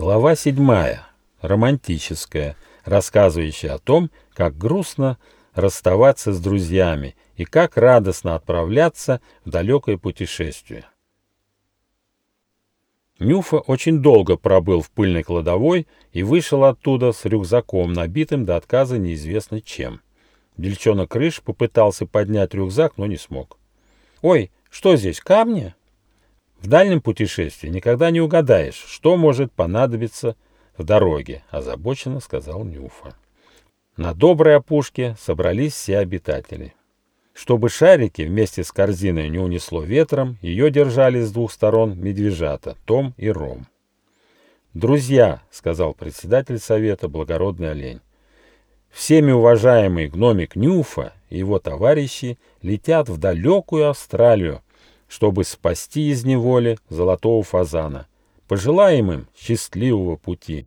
Глава 7. Романтическая, рассказывающая о том, как грустно расставаться с друзьями и как радостно отправляться в далекое путешествие. Нюфа очень долго пробыл в пыльной кладовой и вышел оттуда с рюкзаком, набитым до отказа неизвестно чем. Бельчонок Рыж попытался поднять рюкзак, но не смог. «Ой, что здесь, камни?» В дальнем путешествии никогда не угадаешь, что может понадобиться в дороге, озабоченно сказал Нюфа. На доброй опушке собрались все обитатели. Чтобы шарики вместе с корзиной не унесло ветром, ее держали с двух сторон медвежата Том и Ром. «Друзья», — сказал председатель совета благородный олень, «всеми уважаемый гномик Нюфа и его товарищи летят в далекую Австралию, чтобы спасти из неволи золотого фазана. Пожелаем им счастливого пути».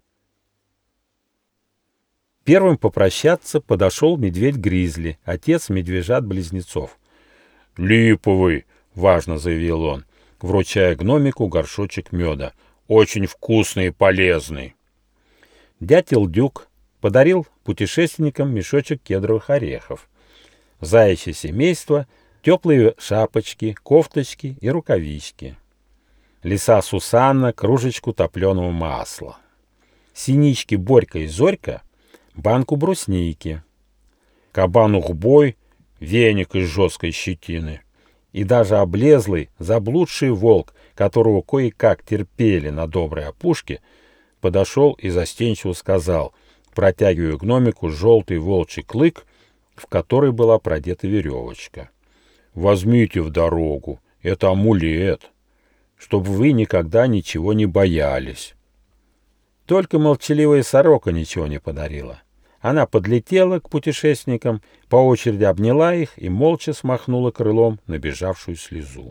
Первым попрощаться подошел медведь-гризли, отец медвежат-близнецов. «Липовый», — важно заявил он, вручая гномику горшочек меда, — «очень вкусный и полезный». Дятел Дюк подарил путешественникам мешочек кедровых орехов. Заячье семейство — теплые шапочки, кофточки и рукавички. Лиса Сусанна — кружечку топленого масла. Синички Борька и Зорька — банку брусники. Кабан Ухбой — веник из жесткой щетины. И даже облезлый, заблудший волк, которого кое-как терпели на доброй опушке, подошел и застенчиво сказал, протягивая гномику желтый волчий клык, в который была продета веревочка: «Возьмите в дорогу, это амулет, чтобы вы никогда ничего не боялись». Только молчаливая сорока ничего не подарила. Она подлетела к путешественникам, по очереди обняла их и молча смахнула крылом набежавшую слезу.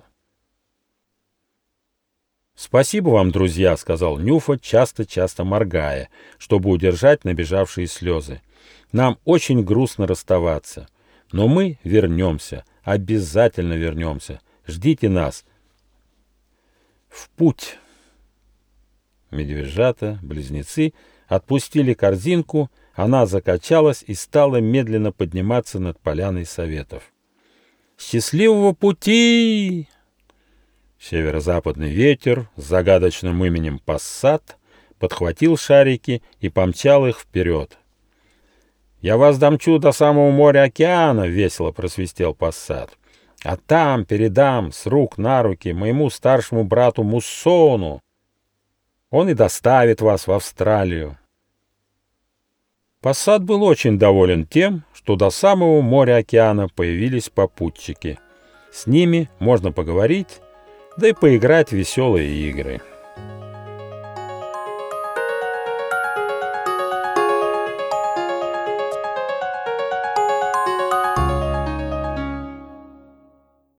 «Спасибо вам, друзья», — сказал Нюфа, часто-часто моргая, чтобы удержать набежавшие слезы. «Нам очень грустно расставаться, но мы вернемся, обязательно вернемся. Ждите нас. В путь». Медвежата, близнецы, отпустили корзинку, она закачалась и стала медленно подниматься над поляной советов. «Счастливого пути!» Северо-западный ветер с загадочным именем Пассат подхватил шарики и помчал их вперед. «Я вас домчу до самого моря-океана!» — весело просвистел Пассат. «А там передам с рук на руки моему старшему брату Муссону. Он и доставит вас в Австралию». Пассат был очень доволен тем, что до самого моря-океана появились попутчики. С ними можно поговорить, да и поиграть в веселые игры.